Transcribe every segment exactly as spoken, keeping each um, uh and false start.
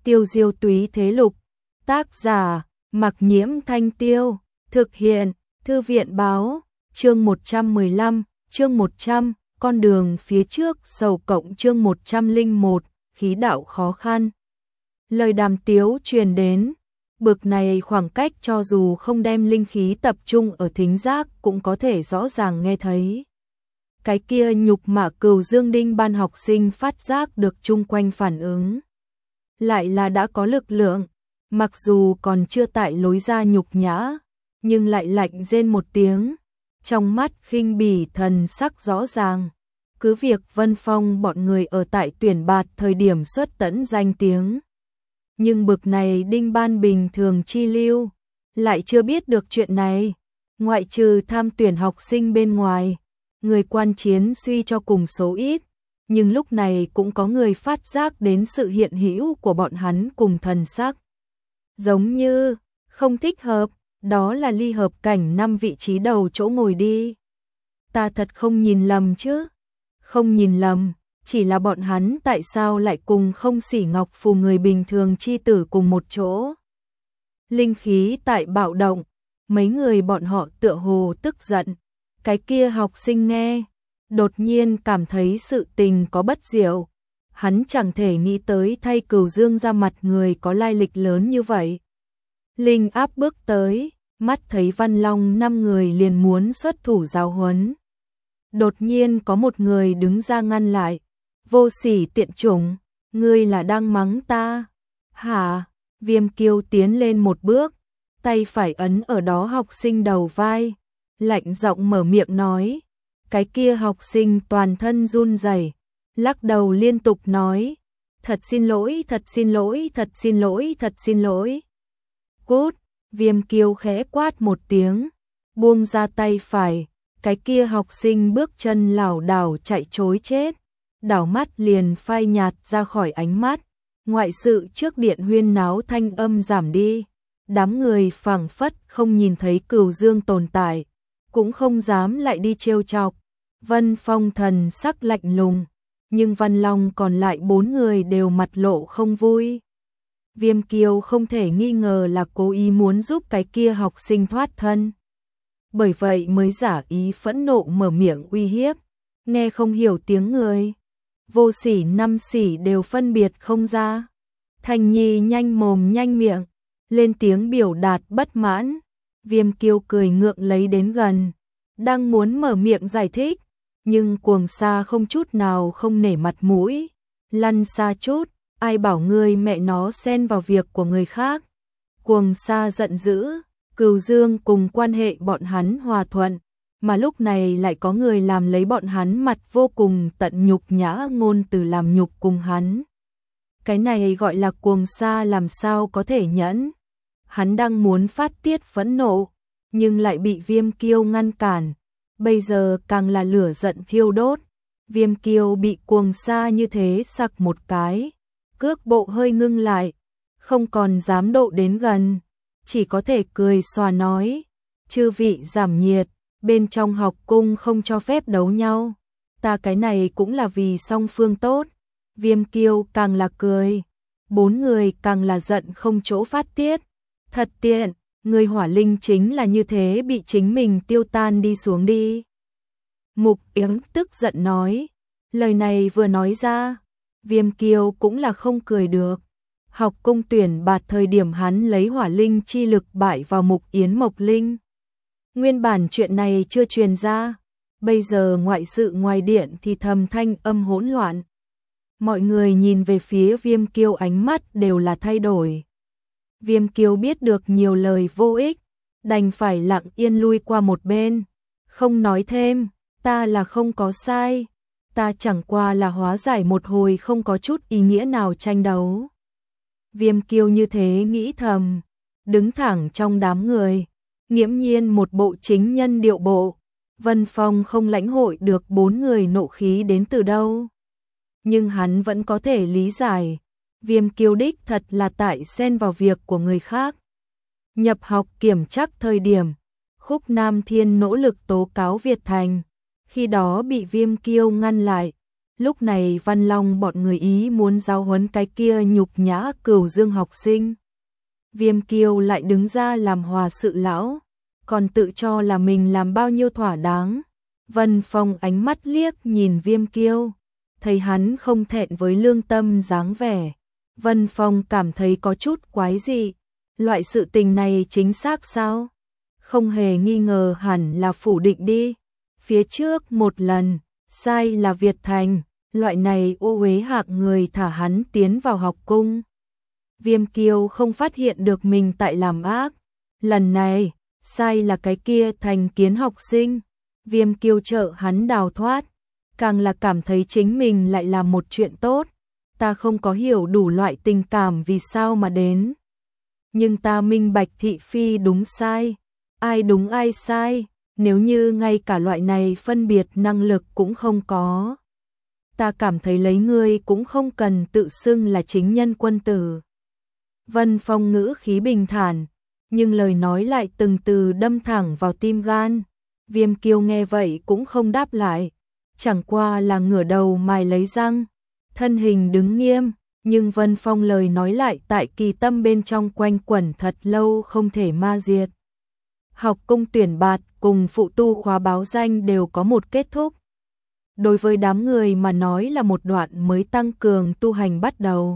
Tiêu diêu túy thế lục. Tác giả, Mặc Nhiễm Thanh Tiêu. Thực hiện, Thư viện báo. Chương một trăm mười lăm, chương một trăm, con đường phía trước sầu cộng chương một trăm lẻ một, khí đạo khó khăn. Lời đàm tiếu truyền đến, bực này khoảng cách cho dù không đem linh khí tập trung ở thính giác cũng có thể rõ ràng nghe thấy. Cái kia nhục mạ Cửu Dương Đinh ban học sinh phát giác được chung quanh phản ứng. Lại là đã có lực lượng, mặc dù còn chưa tại lối ra nhục nhã, nhưng lại lạnh rên một tiếng, trong mắt khinh bỉ thần sắc rõ ràng. Cứ việc Vân Phong bọn người ở tại tuyển bạt thời điểm xuất tẫn danh tiếng. Nhưng bực này Đinh ban bình thường chi lưu, lại chưa biết được chuyện này. Ngoại trừ tham tuyển học sinh bên ngoài, người quan chiến suy cho cùng số ít. Nhưng lúc này cũng có người phát giác đến sự hiện hữu của bọn hắn cùng thần sắc. Giống như, không thích hợp, đó là ly hợp cảnh năm vị trí đầu chỗ ngồi đi. Ta thật không nhìn lầm chứ? Không nhìn lầm, chỉ là bọn hắn tại sao lại cùng không xỉ ngọc phù người bình thường chi tử cùng một chỗ. Linh khí tại bạo động, mấy người bọn họ tựa hồ tức giận. Cái kia học sinh nghe, đột nhiên cảm thấy sự tình có bất diệu. Hắn chẳng thể nghĩ tới thay Cửu Dương ra mặt người có lai lịch lớn như vậy. Linh áp bước tới, mắt thấy Văn Long năm người liền muốn xuất thủ giáo huấn. Đột nhiên có một người đứng ra ngăn lại. Vô sỉ tiện chủng, ngươi là đang mắng ta? Hả? Viêm Kiêu tiến lên một bước, tay phải ấn ở đó học sinh đầu vai, lạnh giọng mở miệng nói. Cái kia học sinh toàn thân run rẩy, lắc đầu liên tục nói, thật xin lỗi, thật xin lỗi, thật xin lỗi, thật xin lỗi. Cút, Viêm Kiêu khẽ quát một tiếng, buông ra tay phải, cái kia học sinh bước chân lảo đảo chạy trối chết, đảo mắt liền phai nhạt ra khỏi ánh mắt. Ngoại sự trước điện huyên náo thanh âm giảm đi, đám người phảng phất không nhìn thấy Cửu Dương tồn tại, cũng không dám lại đi trêu chọc. Vân Phong thần sắc lạnh lùng, nhưng Văn Long còn lại bốn người đều mặt lộ không vui. Viêm Kiêu không thể nghi ngờ là cố ý muốn giúp cái kia học sinh thoát thân. Bởi vậy mới giả ý phẫn nộ mở miệng uy hiếp, nghe không hiểu tiếng người. Vô sỉ năm sỉ đều phân biệt không ra. Thành Nhi nhanh mồm nhanh miệng, lên tiếng biểu đạt bất mãn. Viêm Kiêu cười ngượng lấy đến gần, đang muốn mở miệng giải thích, nhưng Cuồng Sa không chút nào không nể mặt mũi. Lăn xa chút, ai bảo ngươi mẹ nó xen vào việc của người khác. Cuồng Sa giận dữ, Cửu Dương cùng quan hệ bọn hắn hòa thuận, mà lúc này lại có người làm lấy bọn hắn mặt vô cùng tận nhục nhã ngôn từ làm nhục cùng hắn. Cái này gọi là Cuồng Sa làm sao có thể nhẫn. Hắn đang muốn phát tiết phẫn nộ, nhưng lại bị Viêm Kiêu ngăn cản. Bây giờ càng là lửa giận thiêu đốt. Viêm Kiêu bị Cuồng Sa như thế sặc một cái, cước bộ hơi ngưng lại, không còn dám độ đến gần, chỉ có thể cười xòa nói, chư vị giảm nhiệt, bên trong học cung không cho phép đấu nhau, ta cái này cũng là vì song phương tốt. Viêm Kiêu càng là cười, bốn người càng là giận không chỗ phát tiết. Thật tiện, người hỏa linh chính là như thế bị chính mình tiêu tan đi xuống đi. Mục Yến tức giận nói, lời này vừa nói ra, Viêm Kiêu cũng là không cười được. Học cung tuyển bạt thời điểm hắn lấy hỏa linh chi lực bại vào Mục Yến Mộc Linh. Nguyên bản chuyện này chưa truyền ra, bây giờ ngoại sự ngoài điện thì thầm thanh âm hỗn loạn. Mọi người nhìn về phía Viêm Kiêu ánh mắt đều là thay đổi. Viêm Kiêu biết được nhiều lời vô ích, đành phải lặng yên lui qua một bên, không nói thêm, ta là không có sai, ta chẳng qua là hóa giải một hồi không có chút ý nghĩa nào tranh đấu. Viêm Kiêu như thế nghĩ thầm, đứng thẳng trong đám người, nghiễm nhiên một bộ chính nhân điệu bộ. Vân Phong không lãnh hội được bốn người nộ khí đến từ đâu, nhưng hắn vẫn có thể lý giải. Viêm Kiêu đích thật là tại xen vào việc của người khác. Nhập học kiểm trắc thời điểm, Khúc Nam Thiên nỗ lực tố cáo Việt Thành, khi đó bị Viêm Kiêu ngăn lại, Lúc này Văn Long bọn người ý muốn giáo huấn cái kia nhục nhã Cửu Dương học sinh. Viêm Kiêu lại đứng ra làm hòa sự lão, còn tự cho là mình làm bao nhiêu thỏa đáng. Vân Phong ánh mắt liếc nhìn Viêm Kiêu, thấy hắn không thẹn với lương tâm dáng vẻ. Vân Phong cảm thấy có chút quái dị, loại sự tình này chính xác sao? Không hề nghi ngờ hẳn là phủ định đi. Phía trước một lần, sai là Việt Thành, loại này ô uế hạng người thả hắn tiến vào học cung. Viêm Kiêu không phát hiện được mình tại làm ác. Lần này, sai là cái kia Thành Kiến học sinh. Viêm Kiêu trợ hắn đào thoát, càng là cảm thấy chính mình lại làm một chuyện tốt. Ta không có hiểu đủ loại tình cảm vì sao mà đến. Nhưng ta minh bạch thị phi đúng sai, ai đúng ai sai, nếu như ngay cả loại này phân biệt năng lực cũng không có. Ta cảm thấy lấy ngươi cũng không cần tự xưng là chính nhân quân tử. Vân Phong ngữ khí bình thản, nhưng lời nói lại từng từ đâm thẳng vào tim gan. Viêm Kiêu nghe vậy cũng không đáp lại, chẳng qua là ngửa đầu mài lấy răng, thân hình đứng nghiêm, nhưng Vân Phong lời nói lại tại kỳ tâm bên trong quanh quẩn thật lâu không thể ma diệt. Học cung tuyển bạt cùng phụ tu khóa báo danh đều có một kết thúc. Đối với đám người mà nói là một đoạn mới tăng cường tu hành bắt đầu.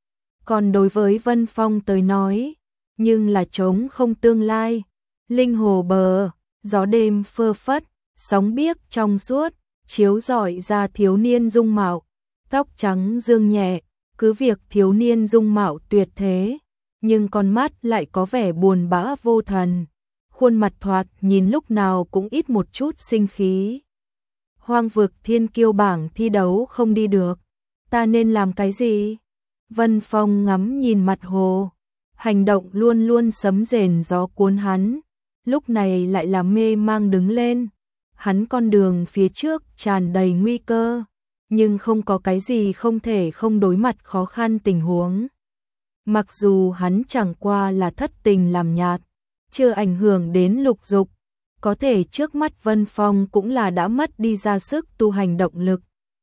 Còn đối với Vân Phong tới nói, nhưng là trống không tương lai. Linh hồ bờ, gió đêm phơ phất, sóng biếc trong suốt, chiếu rọi ra thiếu niên dung mạo, tóc trắng dương nhẹ, cứ việc thiếu niên dung mạo tuyệt thế, nhưng con mắt lại có vẻ buồn bã vô thần, khuôn mặt thoạt nhìn lúc nào cũng ít một chút sinh khí. Hoang vực thiên kiêu bảng thi đấu không đi được, ta nên làm cái gì? Vân Phong ngắm nhìn mặt hồ, hành động luôn luôn sấm rền gió cuốn hắn, lúc này lại là mê mang đứng lên. Hắn con đường phía trước tràn đầy nguy cơ, nhưng không có cái gì không thể không đối mặt khó khăn tình huống. Mặc dù hắn chẳng qua là thất tình làm nhạt, chưa ảnh hưởng đến lục dục, có thể trước mắt Vân Phong cũng là đã mất đi ra sức tu hành động lực.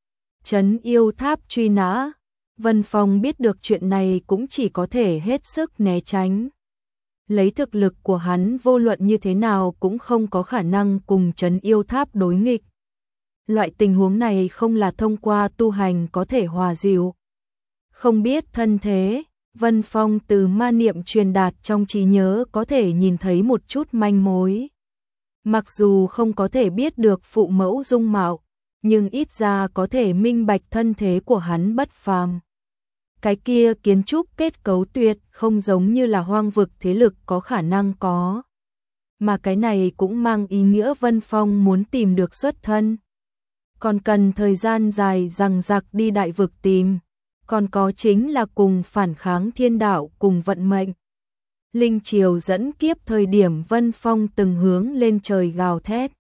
Trấn yêu tháp truy nã, Vân Phong biết được chuyện này cũng chỉ có thể hết sức né tránh. Lấy thực lực của hắn vô luận như thế nào cũng không có khả năng cùng trấn yêu tháp đối nghịch. Loại tình huống này không là thông qua tu hành có thể hòa dịu. Không biết thân thế, Vân Phong từ ma niệm truyền đạt trong trí nhớ có thể nhìn thấy một chút manh mối. Mặc dù không có thể biết được phụ mẫu dung mạo, nhưng ít ra có thể minh bạch thân thế của hắn bất phàm. Cái kia kiến trúc kết cấu tuyệt không giống như là hoang vực thế lực có khả năng có. Mà cái này cũng mang ý nghĩa Vân Phong muốn tìm được xuất thân. Còn cần thời gian dài rằng giặc đi đại vực tìm. Còn có chính là cùng phản kháng thiên đạo cùng vận mệnh. Linh triều dẫn kiếp thời điểm Vân Phong từng hướng lên trời gào thét.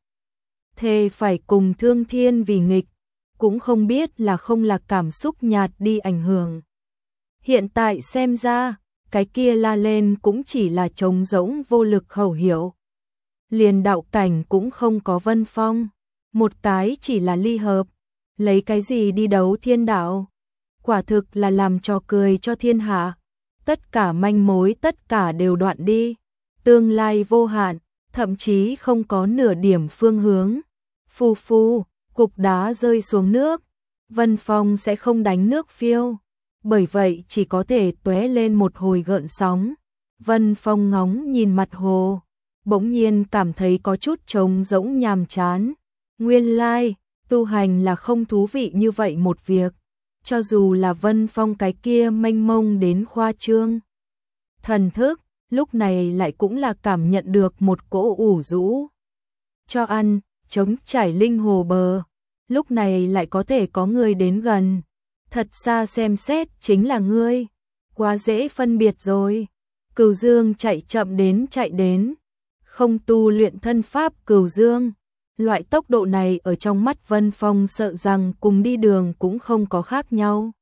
Thề phải cùng thương thiên vì nghịch, cũng không biết là không là cảm xúc nhạt đi ảnh hưởng. Hiện tại xem ra, cái kia la lên cũng chỉ là trống rỗng vô lực khẩu hiệu. Liền đạo cảnh cũng không có Vân Phong, một cái chỉ là ly hợp, lấy cái gì đi đấu thiên đạo. Quả thực là làm trò cười cho thiên hạ. Tất cả manh mối tất cả đều đoạn đi, tương lai vô hạn, thậm chí không có nửa điểm phương hướng. Phù phù, cục đá rơi xuống nước, Vân Phong sẽ không đánh nước phiêu, bởi vậy chỉ có thể tóe lên một hồi gợn sóng. Vân Phong ngóng nhìn mặt hồ, bỗng nhiên cảm thấy có chút trống rỗng nhàm chán. Nguyên lai, tu hành là không thú vị như vậy một việc. Cho dù là Vân Phong cái kia mênh mông đến khoa trương thần thức, lúc này lại cũng là cảm nhận được một cỗ ủ rũ. Cho ăn, trống trải linh hồ bờ, lúc này lại có thể có người đến gần. Thật xa xem xét chính là ngươi, quá dễ phân biệt rồi. Cửu Dương chạy chậm đến chạy đến, không tu luyện thân pháp Cửu Dương. Loại tốc độ này ở trong mắt Vân Phong sợ rằng cùng đi đường cũng không có khác nhau.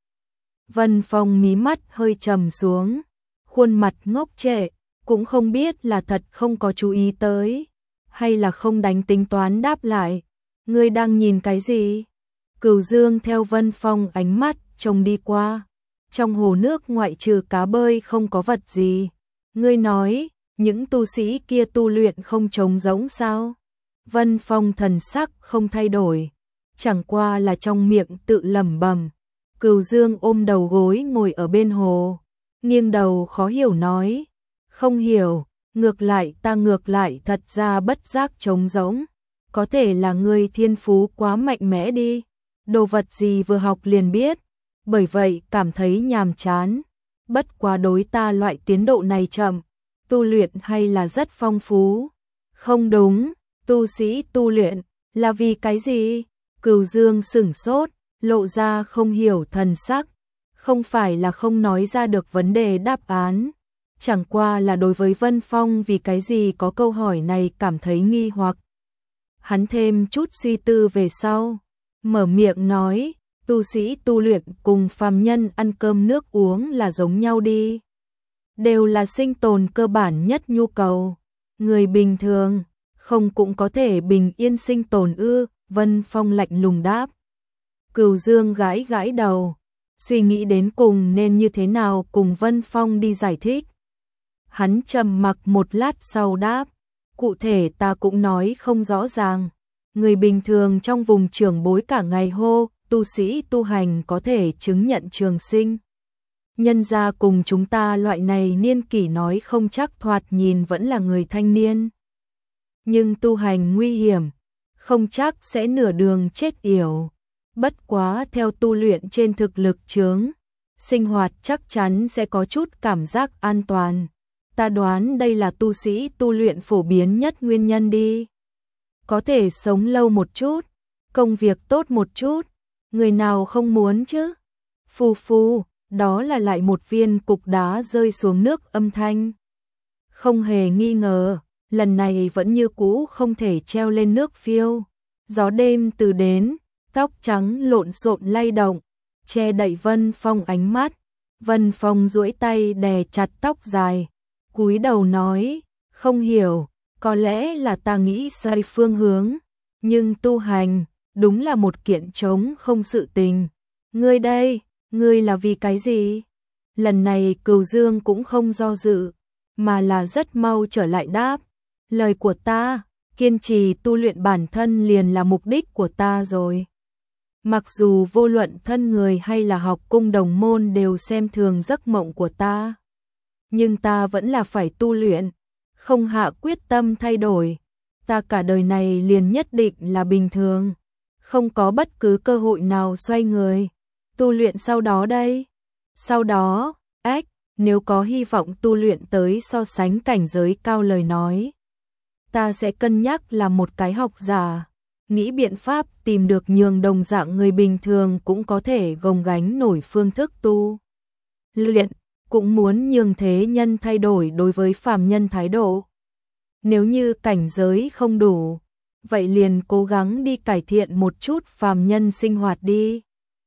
Vân Phong mí mắt hơi trầm xuống, khuôn mặt ngốc trệ, cũng không biết là thật không có chú ý tới, hay là không đánh tính toán đáp lại. Ngươi đang nhìn cái gì? Cửu Dương theo Vân Phong ánh mắt trông đi qua. Trong hồ nước ngoại trừ cá bơi không có vật gì. Ngươi nói, những tu sĩ kia tu luyện không trống rỗng sao? Vân Phong thần sắc không thay đổi, chẳng qua là trong miệng tự lẩm bẩm. Cửu Dương ôm đầu gối ngồi ở bên hồ, nghiêng đầu khó hiểu nói, không hiểu, ngược lại ta ngược lại thật ra bất giác trống rỗng, có thể là ngươi thiên phú quá mạnh mẽ đi, đồ vật gì vừa học liền biết, bởi vậy cảm thấy nhàm chán, bất quá đối ta loại tiến độ này chậm, tu luyện hay là rất phong phú. Không đúng, tu sĩ tu luyện là vì cái gì? Cửu Dương sửng sốt, lộ ra không hiểu thần sắc, không phải là không nói ra được vấn đề đáp án, chẳng qua là đối với Vân Phong vì cái gì có câu hỏi này cảm thấy nghi hoặc. Hắn thêm chút suy tư về sau, mở miệng nói, tu sĩ tu luyện cùng phàm nhân ăn cơm nước uống là giống nhau đi, đều là sinh tồn cơ bản nhất nhu cầu, người bình thường không cũng có thể bình yên sinh tồn ư? Vân Phong lạnh lùng đáp. Cửu Dương gãi gãi đầu, suy nghĩ đến cùng nên như thế nào cùng Vân Phong đi giải thích. Hắn trầm mặc một lát sau đáp, cụ thể ta cũng nói không rõ ràng, người bình thường trong vùng trưởng bối cả ngày hô, tu sĩ tu hành có thể chứng nhận trường sinh. Nhân gia cùng chúng ta loại này niên kỷ nói không chắc thoạt nhìn vẫn là người thanh niên. Nhưng tu hành nguy hiểm, không chắc sẽ nửa đường chết yểu. Bất quá theo tu luyện trên thực lực chướng, sinh hoạt chắc chắn sẽ có chút cảm giác an toàn. Ta đoán đây là tu sĩ tu luyện phổ biến nhất nguyên nhân đi. Có thể sống lâu một chút, công việc tốt một chút, người nào không muốn chứ? Phù phù, đó là lại một viên cục đá rơi xuống nước âm thanh. Không hề nghi ngờ, lần này vẫn như cũ không thể treo lên nước phiêu. Gió đêm từ đến, tóc trắng lộn xộn lay động, che đậy Vân Phong ánh mắt. Vân Phong duỗi tay đè chặt tóc dài, cúi đầu nói, không hiểu, có lẽ là ta nghĩ sai phương hướng, nhưng tu hành, đúng là một kiện trống không sự tình. Ngươi đây, ngươi là vì cái gì? Lần này Cửu Dương cũng không do dự, mà là rất mau trở lại đáp, lời của ta, kiên trì tu luyện bản thân liền là mục đích của ta rồi. Mặc dù vô luận thân người hay là học cung đồng môn đều xem thường giấc mộng của ta, nhưng ta vẫn là phải tu luyện, không hạ quyết tâm thay đổi. Ta cả đời này liền nhất định là bình thường, không có bất cứ cơ hội nào xoay người. Tu luyện sau đó đây? Sau đó, ách, nếu có hy vọng tu luyện tới so sánh cảnh giới cao lời nói, ta sẽ cân nhắc là một cái học giả, nghĩ biện pháp tìm được nhường đồng dạng người bình thường cũng có thể gồng gánh nổi phương thức tu luyện, cũng muốn nhường thế nhân thay đổi đối với phàm nhân thái độ. Nếu như cảnh giới không đủ, vậy liền cố gắng đi cải thiện một chút phàm nhân sinh hoạt đi.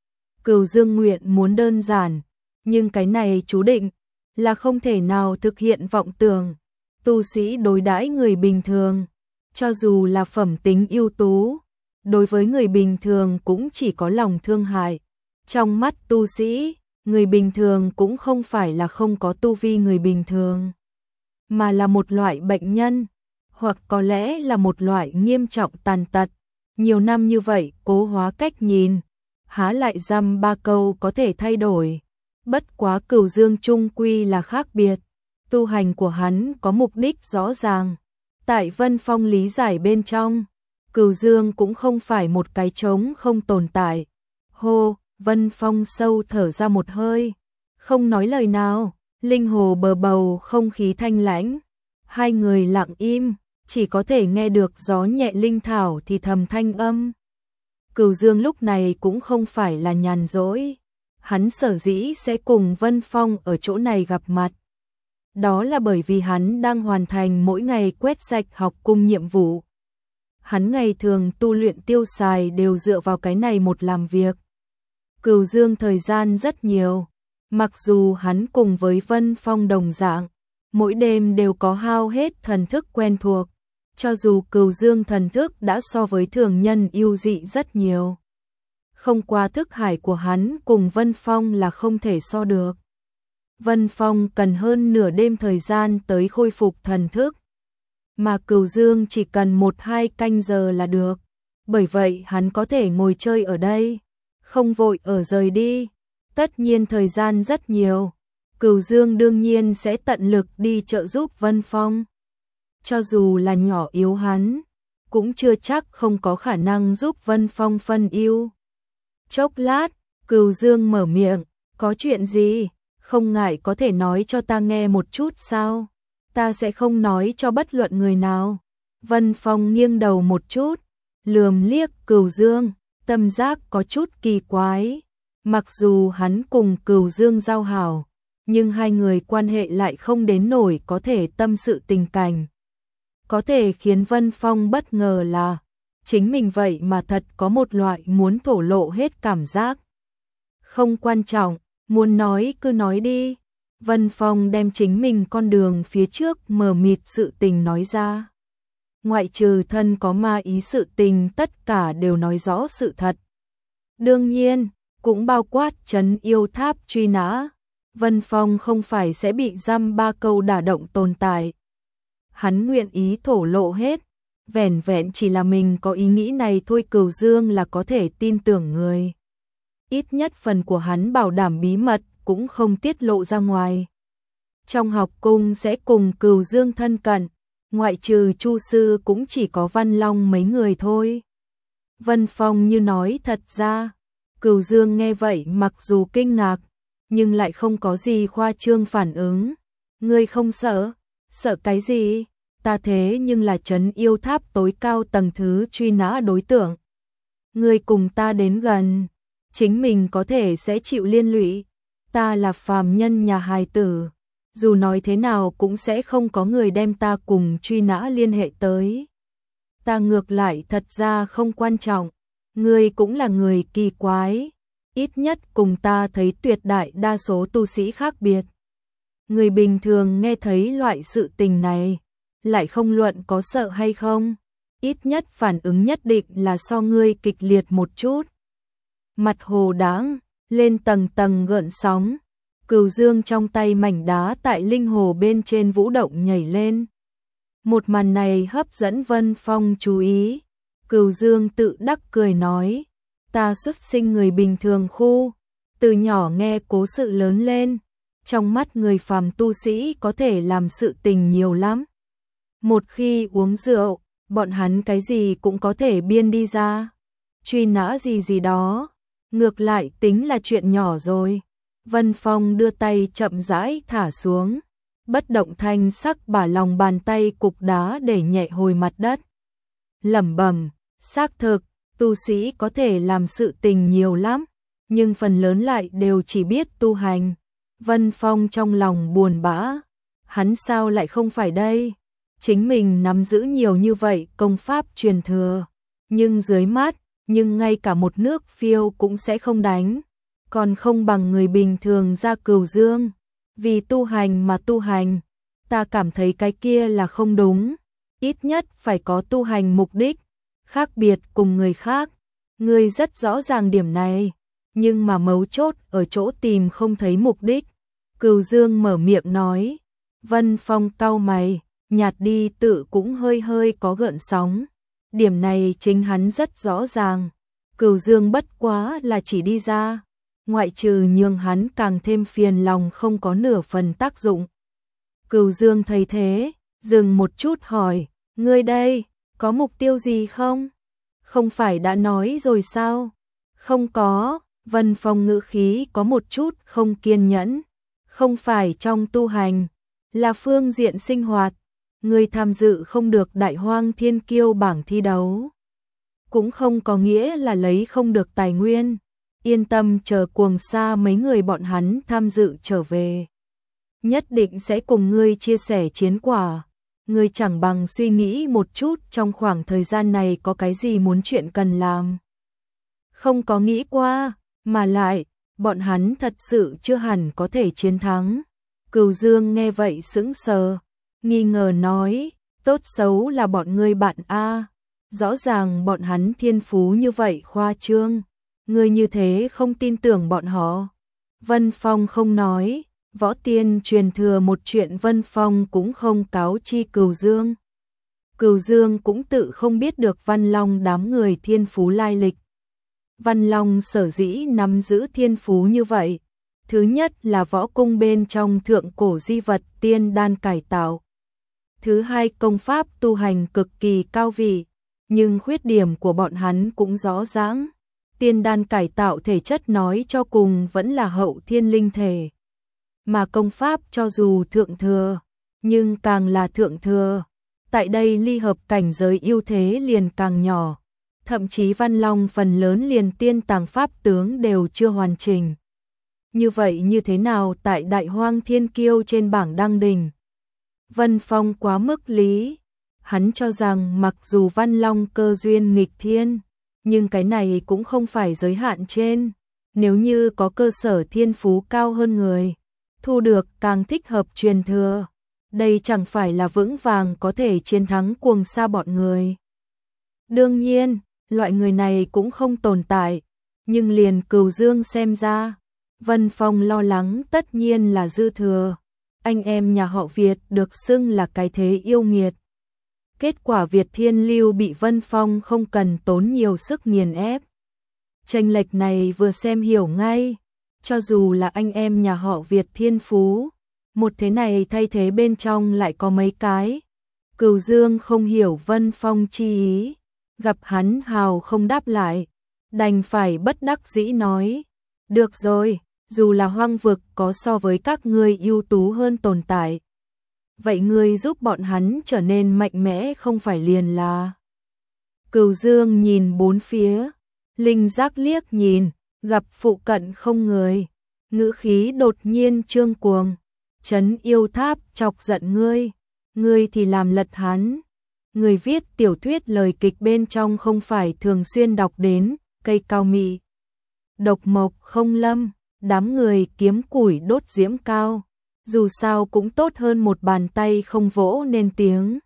Cửu Dương nguyện muốn đơn giản, nhưng cái này chú định là không thể nào thực hiện vọng tưởng. Tu sĩ đối đãi người bình thường, cho dù là phẩm tính ưu tú, đối với người bình thường cũng chỉ có lòng thương hại. Trong mắt tu sĩ, người bình thường cũng không phải là không có tu vi người bình thường, mà là một loại bệnh nhân, hoặc có lẽ là một loại nghiêm trọng tàn tật. Nhiều năm như vậy cố hóa cách nhìn, há lại dăm ba câu có thể thay đổi. Bất quá Cửu Dương chung quy là khác biệt, tu hành của hắn có mục đích rõ ràng. Tại Vân Phong lý giải bên trong, Cửu Dương cũng không phải một cái trống không tồn tại. Hô, Vân Phong sâu thở ra một hơi, không nói lời nào, linh hồ bờ bầu không khí thanh lãnh. Hai người lặng im, chỉ có thể nghe được gió nhẹ linh thảo thì thầm thanh âm. Cửu Dương lúc này cũng không phải là nhàn rỗi, hắn sở dĩ sẽ cùng Vân Phong ở chỗ này gặp mặt. Đó là bởi vì hắn đang hoàn thành mỗi ngày quét sạch học cung nhiệm vụ. Hắn ngày thường tu luyện tiêu xài đều dựa vào cái này một làm việc. Cửu Dương thời gian rất nhiều, mặc dù hắn cùng với Vân Phong đồng dạng, mỗi đêm đều có hao hết thần thức quen thuộc, cho dù Cửu Dương thần thức đã so với thường nhân ưu dị rất nhiều. không qua thức hải của hắn cùng Vân Phong là không thể so được. Vân Phong cần hơn nửa đêm thời gian tới khôi phục thần thức, mà Cửu Dương chỉ cần một hai canh giờ là được. Bởi vậy hắn có thể ngồi chơi ở đây, không vội ở rời đi. Tất nhiên thời gian rất nhiều, Cửu Dương đương nhiên sẽ tận lực đi trợ giúp Vân Phong. Cho dù là nhỏ yếu hắn, cũng chưa chắc không có khả năng giúp Vân Phong phân ưu. Chốc lát, Cửu Dương mở miệng, có chuyện gì, không ngại có thể nói cho ta nghe một chút sao? Ta sẽ không nói cho bất luận người nào. Vân Phong nghiêng đầu một chút, lườm liếc Cửu Dương, tâm giác có chút kỳ quái. Mặc dù hắn cùng Cửu Dương giao hảo, nhưng hai người quan hệ lại không đến nổi có thể tâm sự tình cảnh. Có thể khiến Vân Phong bất ngờ là chính mình vậy mà thật có một loại muốn thổ lộ hết cảm giác. Không quan trọng, muốn nói cứ nói đi. Vân Phong đem chính mình con đường phía trước mờ mịt sự tình nói ra. Ngoại trừ thân có ma ý sự tình, tất cả đều nói rõ sự thật. Đương nhiên, cũng bao quát trấn yêu tháp truy nã. Vân Phong không phải sẽ bị dăm ba câu đả động tồn tại. Hắn nguyện ý thổ lộ hết, vẻn vẹn chỉ là mình có ý nghĩ này thôi. Cửu Dương là có thể tin tưởng người. Ít nhất phần của hắn bảo đảm bí mật cũng không tiết lộ ra ngoài. Trong học cung sẽ cùng Cửu Dương thân cận, ngoại trừ Chu sư cũng chỉ có Văn Long mấy người thôi. Vân Phong như nói thật ra. Cửu Dương nghe vậy mặc dù kinh ngạc, nhưng lại không có gì khoa trương phản ứng. Ngươi không sợ? Sợ cái gì? Ta thế nhưng là trấn yêu tháp tối cao tầng thứ truy nã đối tượng. Ngươi cùng ta đến gần, chính mình có thể sẽ chịu liên lụy. Ta là phàm nhân nhà hài tử, dù nói thế nào cũng sẽ không có người đem ta cùng truy nã liên hệ tới. Ta ngược lại thật ra không quan trọng, ngươi cũng là người kỳ quái, ít nhất cùng ta thấy tuyệt đại đa số tu sĩ khác biệt. Người bình thường nghe thấy loại sự tình này, lại không luận có sợ hay không, ít nhất phản ứng nhất định là so ngươi kịch liệt một chút. Mặt hồ đáng lên tầng tầng gợn sóng, Cửu Dương trong tay mảnh đá tại linh hồ bên trên vũ động nhảy lên. Một màn này hấp dẫn Vân Phong chú ý. Cửu Dương tự đắc cười nói, ta xuất sinh người bình thường khu, từ nhỏ nghe cố sự lớn lên, trong mắt người phàm tu sĩ có thể làm sự tình nhiều lắm. Một khi uống rượu, bọn hắn cái gì cũng có thể biên đi ra. Truy nã gì gì đó, ngược lại tính là chuyện nhỏ rồi. Vân Phong đưa tay chậm rãi thả xuống, bất động thanh sắc bả lòng bàn tay cục đá để nhẹ hồi mặt đất. Lẩm bẩm, xác thực, tu sĩ có thể làm sự tình nhiều lắm, nhưng phần lớn lại đều chỉ biết tu hành. Vân Phong trong lòng buồn bã, hắn sao lại không phải đây? Chính mình nắm giữ nhiều như vậy công pháp truyền thừa, nhưng dưới mắt, nhưng ngay cả một nước phiêu cũng sẽ không đánh, còn không bằng người bình thường ra Cửu Dương. Vì tu hành mà tu hành, ta cảm thấy cái kia là không đúng, ít nhất phải có tu hành mục đích, khác biệt cùng người khác. Ngươi rất rõ ràng điểm này, nhưng mà mấu chốt ở chỗ tìm không thấy mục đích. Cửu Dương mở miệng nói. Vân Phong cau mày, nhạt đi tự cũng hơi hơi có gợn sóng. Điểm này chính hắn rất rõ ràng. Cửu Dương bất quá là chỉ đi ra, ngoại trừ nhường hắn càng thêm phiền lòng không có nửa phần tác dụng. Cửu Dương thấy thế, dừng một chút hỏi, ngươi đây, có mục tiêu gì không? Không phải đã nói rồi sao? Không có. Vân Phong ngữ khí có một chút không kiên nhẫn. Không phải trong tu hành, là phương diện sinh hoạt. Ngươi tham dự không được Đại Hoang Thiên Kiêu bảng thi đấu, cũng không có nghĩa là lấy không được tài nguyên. Yên tâm, chờ Cuồng Sa mấy người bọn hắn tham dự trở về, nhất định sẽ cùng ngươi chia sẻ chiến quả. Ngươi chẳng bằng suy nghĩ một chút trong khoảng thời gian này có cái gì muốn chuyện cần làm. Không có nghĩ qua, mà lại, bọn hắn thật sự chưa hẳn có thể chiến thắng. Cửu Dương nghe vậy sững sờ, nghi ngờ nói, tốt xấu là bọn ngươi bạn a, rõ ràng bọn hắn thiên phú như vậy khoa trương, Ngươi như thế không tin tưởng bọn họ. Vân Phong không nói, Võ Tiên truyền thừa một chuyện Vân Phong cũng không cáo chi Cửu Dương. Cửu Dương cũng tự không biết được Văn Long đám người thiên phú lai lịch. Văn Long sở dĩ nắm giữ thiên phú như vậy. Thứ nhất là võ cung bên trong thượng cổ di vật tiên đan cải tạo. Thứ hai công pháp tu hành cực kỳ cao vị, nhưng khuyết điểm của bọn hắn cũng rõ ràng. Tiên đan cải tạo thể chất nói cho cùng vẫn là hậu thiên linh thể. Mà công pháp cho dù thượng thừa, nhưng càng là thượng thừa. Tại đây ly hợp cảnh giới ưu thế liền càng nhỏ. Thậm chí Văn Long phần lớn liền tiên tàng pháp tướng đều chưa hoàn chỉnh. Như vậy như thế nào tại Đại Hoang Thiên Kiêu trên bảng đăng đỉnh? Vân Phong quá mức lý. Hắn cho rằng mặc dù Văn Long cơ duyên nghịch thiên, nhưng cái này cũng không phải giới hạn trên. Nếu như có cơ sở thiên phú cao hơn người, thu được càng thích hợp truyền thừa, đây chẳng phải là vững vàng có thể chiến thắng cuồng sa bọn người. Đương nhiên, loại người này cũng không tồn tại, nhưng liền Cửu Dương xem ra, Vân Phong lo lắng tất nhiên là dư thừa. Anh em nhà họ Việt được xưng là cái thế yêu nghiệt. Kết quả Việt Thiên Lưu bị Vân Phong không cần tốn nhiều sức nghiền ép. Chênh lệch này vừa xem hiểu ngay, cho dù là anh em nhà họ Việt thiên phú, một thế này thay thế bên trong lại có mấy cái. Cửu Dương không hiểu Vân Phong chi ý, gặp hắn hào không đáp lại, đành phải bất đắc dĩ nói, được rồi, dù là hoang vực có so với các ngươi ưu tú hơn tồn tại. Vậy ngươi giúp bọn hắn trở nên mạnh mẽ không phải liền là. Cửu Dương nhìn bốn phía, linh giác liếc nhìn, gặp phụ cận không người, ngữ khí đột nhiên trương cuồng, trấn yêu tháp chọc giận ngươi, ngươi thì làm lật hắn. Người viết tiểu thuyết lời kịch bên trong không phải thường xuyên đọc đến cây cao mị, độc mộc không lâm, đám người kiếm củi đốt diễm cao, dù sao cũng tốt hơn một bàn tay không vỗ nên tiếng.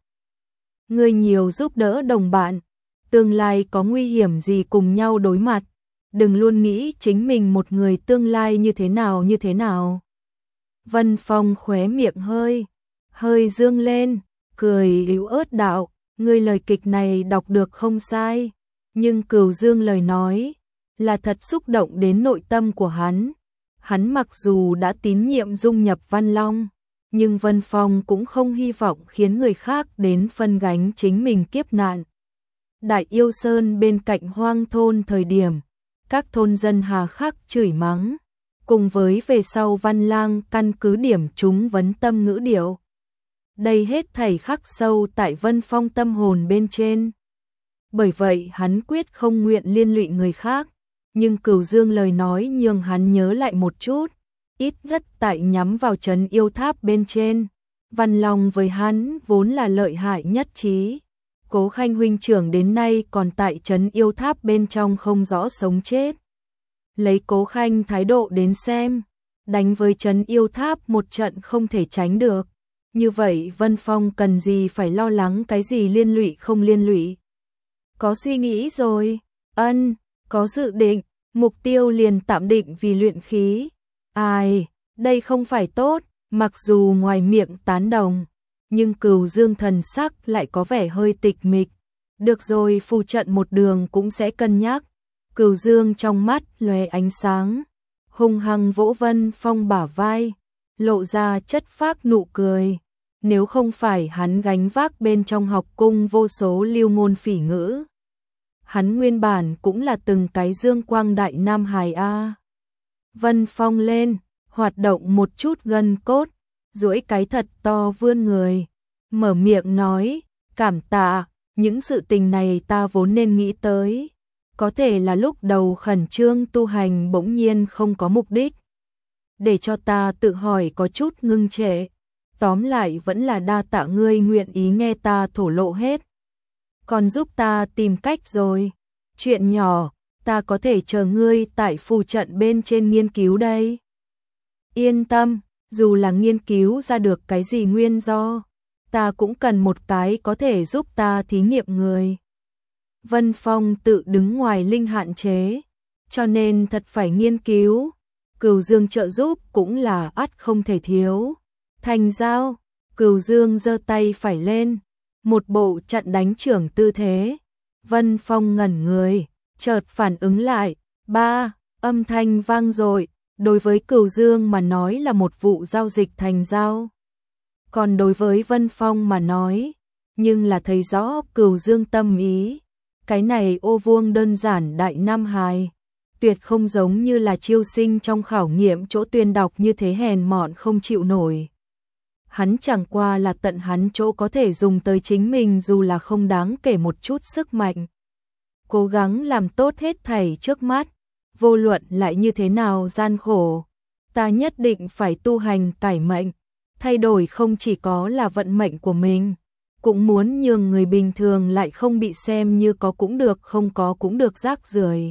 Ngươi nhiều giúp đỡ đồng bạn, tương lai có nguy hiểm gì cùng nhau đối mặt, đừng luôn nghĩ chính mình một người tương lai như thế nào như thế nào. Vân Phong khóe miệng hơi, hơi dương lên, cười yếu ớt đạo, ngươi lời kịch này đọc được không sai, nhưng Cửu Dương lời nói là thật xúc động đến nội tâm của hắn. Hắn mặc dù đã tín nhiệm dung nhập Văn Long, nhưng Vân Phong cũng không hy vọng khiến người khác đến phân gánh chính mình kiếp nạn. Đại Yêu Sơn bên cạnh Hoang thôn thời điểm, các thôn dân hà khắc chửi mắng, cùng với về sau Văn Lang căn cứ điểm chúng vấn tâm ngữ điệu. Đây hết thảy khắc sâu tại Vân Phong tâm hồn bên trên. Bởi vậy hắn quyết không nguyện liên lụy người khác, nhưng Cửu Dương lời nói nhường hắn nhớ lại một chút, ít nhất tại nhắm vào trấn yêu tháp bên trên. Văn Long với hắn vốn là lợi hại nhất trí. Cố Khanh huynh trưởng đến nay còn tại trấn yêu tháp bên trong không rõ sống chết. Lấy Cố Khanh thái độ đến xem, đánh với trấn yêu tháp một trận không thể tránh được. Như vậy Vân Phong cần gì phải lo lắng cái gì liên lụy không liên lụy. Có suy nghĩ rồi, ân, có dự định, mục tiêu liền tạm định vì luyện khí. Ai, đây không phải tốt, mặc dù ngoài miệng tán đồng, nhưng Cửu Dương thần sắc lại có vẻ hơi tịch mịch. Được rồi, phù trận một đường cũng sẽ cân nhắc. Cửu Dương trong mắt lóe ánh sáng, hung hăng vỗ Vân Phong bả vai, lộ ra chất phác nụ cười. Nếu không phải hắn gánh vác bên trong học cung vô số lưu ngôn phỉ ngữ, hắn nguyên bản cũng là từng cái dương quang đại nam hài a. Vân Phong lên, hoạt động một chút gân cốt, duỗi cái thật to vươn người, mở miệng nói, cảm tạ, những sự tình này ta vốn nên nghĩ tới. Có thể là lúc đầu khẩn trương tu hành bỗng nhiên không có mục đích, để cho ta tự hỏi có chút ngưng trệ. Tóm lại vẫn là đa tạ ngươi nguyện ý nghe ta thổ lộ hết. Còn giúp ta tìm cách rồi. Chuyện nhỏ, ta có thể chờ ngươi tại phù trận bên trên nghiên cứu đây. Yên tâm, dù là nghiên cứu ra được cái gì nguyên do, ta cũng cần một cái có thể giúp ta thí nghiệm người. Vân Phong tự đứng ngoài linh hạn chế, cho nên thật phải nghiên cứu. Cửu Dương trợ giúp cũng là ắt không thể thiếu. Thành giao, Cửu Dương giơ tay phải lên, một bộ chặn đánh trưởng tư thế. Vân Phong ngẩn người, chợt phản ứng lại, ba, âm thanh vang dội, đối với Cửu Dương mà nói là một vụ giao dịch thành giao. Còn đối với Vân Phong mà nói, nhưng là thấy rõ Cửu Dương tâm ý. Cái này ô vuông đơn giản đại nam hài, tuyệt không giống như là chiêu sinh trong khảo nghiệm chỗ tuyên đọc như thế hèn mọn không chịu nổi. Hắn chẳng qua là tận hắn chỗ có thể dùng tới chính mình dù là không đáng kể một chút sức mạnh. Cố gắng làm tốt hết thảy trước mắt, vô luận lại như thế nào gian khổ. Ta nhất định phải tu hành cải mệnh, thay đổi không chỉ có là vận mệnh của mình, cũng muốn nhường người bình thường lại không bị xem như có cũng được không có cũng được rác rưởi.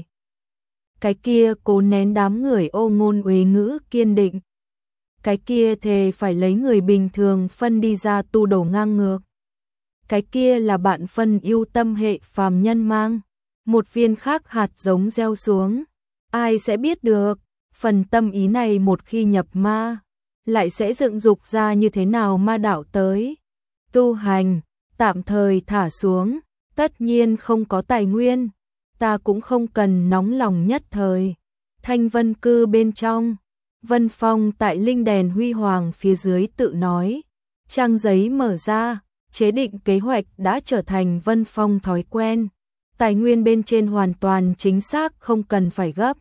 Cái kia cố nén đám người ô ngôn uế ngữ kiên định. Cái kia thề phải lấy người bình thường phân đi ra tu đổ ngang ngược. Cái kia là bạn phân yêu tâm hệ phàm nhân mang. Một viên khác hạt giống gieo xuống. Ai sẽ biết được, phần tâm ý này một khi nhập ma, lại sẽ dựng dục ra như thế nào ma đạo tới. Tu hành, tạm thời thả xuống, tất nhiên không có tài nguyên. Ta cũng không cần nóng lòng nhất thời. Thanh Vân cư bên trong, Vân Phong tại linh đèn huy hoàng phía dưới tự nói. Trang giấy mở ra, chế định kế hoạch đã trở thành Vân Phong thói quen. Tài nguyên bên trên hoàn toàn chính xác không cần phải gấp.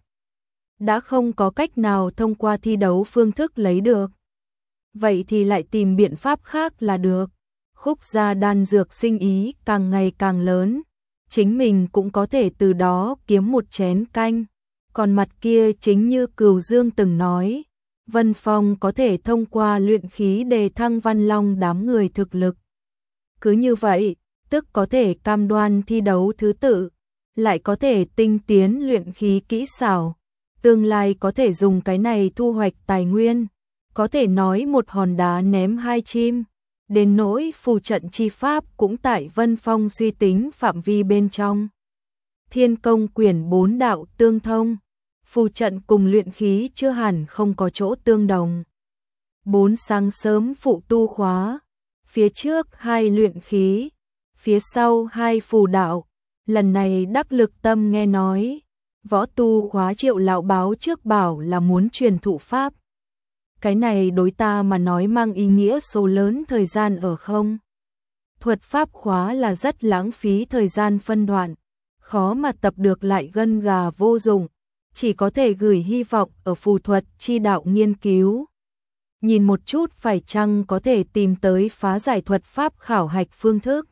Đã không có cách nào thông qua thi đấu phương thức lấy được. Vậy thì lại tìm biện pháp khác là được. Khúc gia đan dược sinh ý càng ngày càng lớn. Chính mình cũng có thể từ đó kiếm một chén canh. Còn mặt kia chính như Cửu Dương từng nói, Vân Phong có thể thông qua luyện khí đề thăng Văn Long đám người thực lực. Cứ như vậy, tức có thể cam đoan thi đấu thứ tự, lại có thể tinh tiến luyện khí kỹ xảo. Tương lai có thể dùng cái này thu hoạch tài nguyên, có thể nói một hòn đá ném hai chim. Đến nỗi phù trận chi pháp cũng tại Vân Phong suy tính phạm vi bên trong. Thiên công quyển bốn đạo tương thông, phù trận cùng luyện khí chưa hẳn không có chỗ tương đồng. Bốn sáng sớm phụ tu khóa, phía trước hai luyện khí, phía sau hai phù đạo. Lần này đắc lực tâm nghe nói, võ tu khóa Triệu lão báo trước bảo là muốn truyền thụ pháp. Cái này đối ta mà nói mang ý nghĩa số lớn thời gian ở không. Thuật pháp khóa là rất lãng phí thời gian phân đoạn, khó mà tập được lại gân gà vô dụng, chỉ có thể gửi hy vọng ở phù thuật chi đạo nghiên cứu. Nhìn một chút phải chăng có thể tìm tới phá giải thuật pháp khảo hạch phương thức.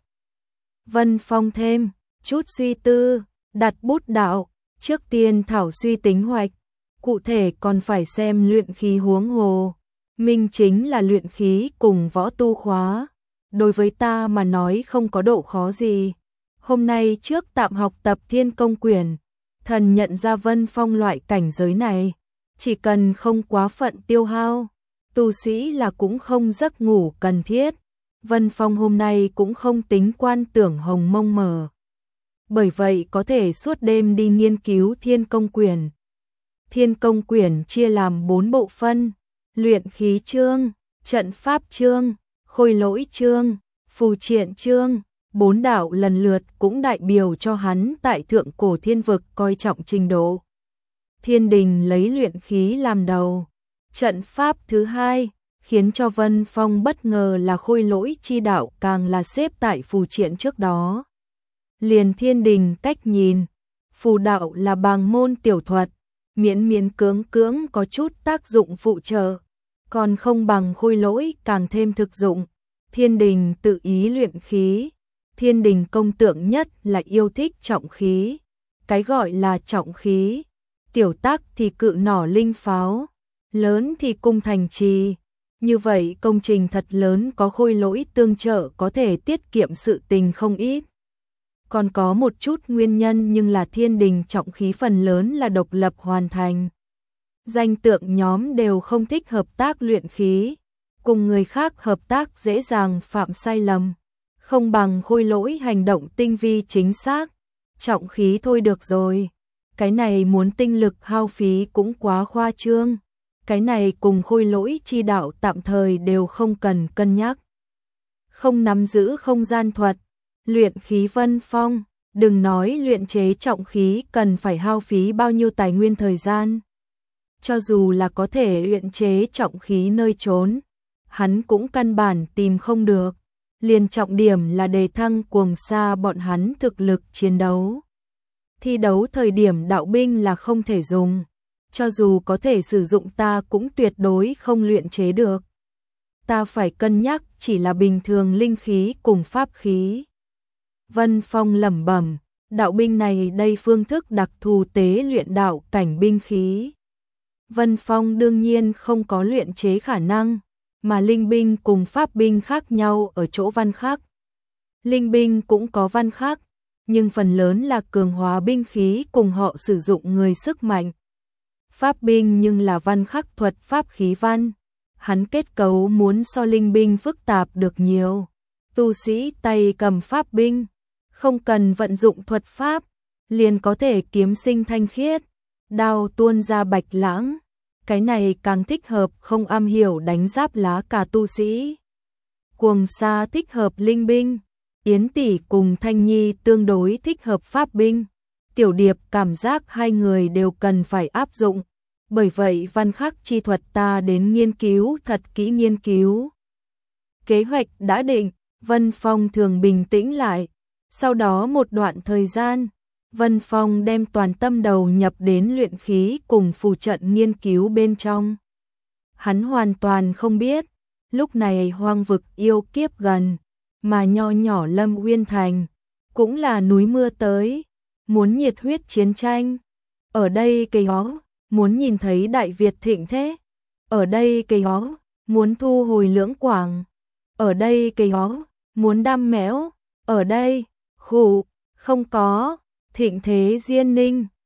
Vân Phong thêm, chút suy tư, đặt bút đạo, trước tiên thảo suy tính hoạch. Cụ thể còn phải xem luyện khí huống hồ. Minh chính là luyện khí cùng võ tu khóa. Đối với ta mà nói không có độ khó gì. Hôm nay trước tạm học tập thiên công quyển, thần nhận ra Vân Phong loại cảnh giới này. Chỉ cần không quá phận tiêu hao, tu sĩ là cũng không giấc ngủ cần thiết. Vân Phong hôm nay cũng không tính quan tưởng hồng mông mờ. Bởi vậy có thể suốt đêm đi nghiên cứu thiên công quyển. Thiên công quyển chia làm bốn bộ phân, luyện khí chương, trận pháp chương, khôi lỗi chương, phù triện chương. Bốn đạo lần lượt cũng đại biểu cho hắn tại thượng cổ thiên vực coi trọng trình độ. Thiên đình lấy luyện khí làm đầu. Trận pháp thứ hai, khiến cho Vân Phong bất ngờ là khôi lỗi chi đạo càng là xếp tại phù triện trước đó. Liền thiên đình cách nhìn, phù đạo là bàng môn tiểu thuật, miễn miễn cưỡng cưỡng có chút tác dụng phụ trợ, còn không bằng khôi lỗi càng thêm thực dụng. Thiên đình tự ý luyện khí, thiên đình công tượng nhất là yêu thích trọng khí. Cái gọi là trọng khí, tiểu tác thì cự nỏ linh pháo, lớn thì cung thành trì. Như vậy công trình thật lớn có khôi lỗi tương trợ có thể tiết kiệm sự tình không ít. Còn có một chút nguyên nhân nhưng là thiên đình trọng khí phần lớn là độc lập hoàn thành. Danh tượng nhóm đều không thích hợp tác luyện khí, cùng người khác hợp tác dễ dàng phạm sai lầm, không bằng khôi lỗi hành động tinh vi chính xác. Trọng khí thôi được rồi, cái này muốn tinh lực hao phí cũng quá khoa trương. Cái này cùng khôi lỗi chi đạo tạm thời đều không cần cân nhắc. Không nắm giữ không gian thuật, luyện khí Vân Phong, đừng nói luyện chế trọng khí cần phải hao phí bao nhiêu tài nguyên thời gian. Cho dù là có thể luyện chế trọng khí nơi trốn, hắn cũng căn bản tìm không được. Liền trọng điểm là đề thăng cuồng sa bọn hắn thực lực chiến đấu. Thi đấu thời điểm đạo binh là không thể dùng, cho dù có thể sử dụng ta cũng tuyệt đối không luyện chế được. Ta phải cân nhắc chỉ là bình thường linh khí cùng pháp khí. Vân Phong lẩm bẩm, đạo binh này đây phương thức đặc thù tế luyện đạo cảnh binh khí. Vân Phong đương nhiên không có luyện chế khả năng, mà linh binh cùng pháp binh khác nhau ở chỗ văn khắc. Linh binh cũng có văn khắc, nhưng phần lớn là cường hóa binh khí cùng họ sử dụng người sức mạnh. Pháp binh nhưng là văn khắc thuật pháp khí văn, hắn kết cấu muốn so linh binh phức tạp được nhiều. Tu sĩ tay cầm pháp binh, không cần vận dụng thuật pháp, liền có thể kiếm sinh thanh khiết, đao tuôn ra bạch lãng. Cái này càng thích hợp không am hiểu đánh giáp lá cả tu sĩ. Cuồng sa thích hợp linh binh, Yến tỷ cùng Thanh Nhi tương đối thích hợp pháp binh. Tiểu Điệp cảm giác hai người đều cần phải áp dụng, bởi vậy văn khắc chi thuật ta đến nghiên cứu thật kỹ nghiên cứu. Kế hoạch đã định, Vân Phong thường bình tĩnh lại, sau đó một đoạn thời gian, Vân Phong đem toàn tâm đầu nhập đến luyện khí cùng phù trận nghiên cứu bên trong. Hắn hoàn toàn không biết, lúc này hoang vực yêu kiếp gần, mà nho nhỏ Lâm Uyên Thành, cũng là núi mưa tới, muốn nhiệt huyết chiến tranh. Ở đây cây ó, muốn nhìn thấy Đại Việt thịnh thế. Ở đây cây ó, muốn thu hồi Lưỡng Quảng. Ở đây cây ó, muốn đam mẽo. Ở đây, khủ, không có. Thịnh thế Diên Ninh,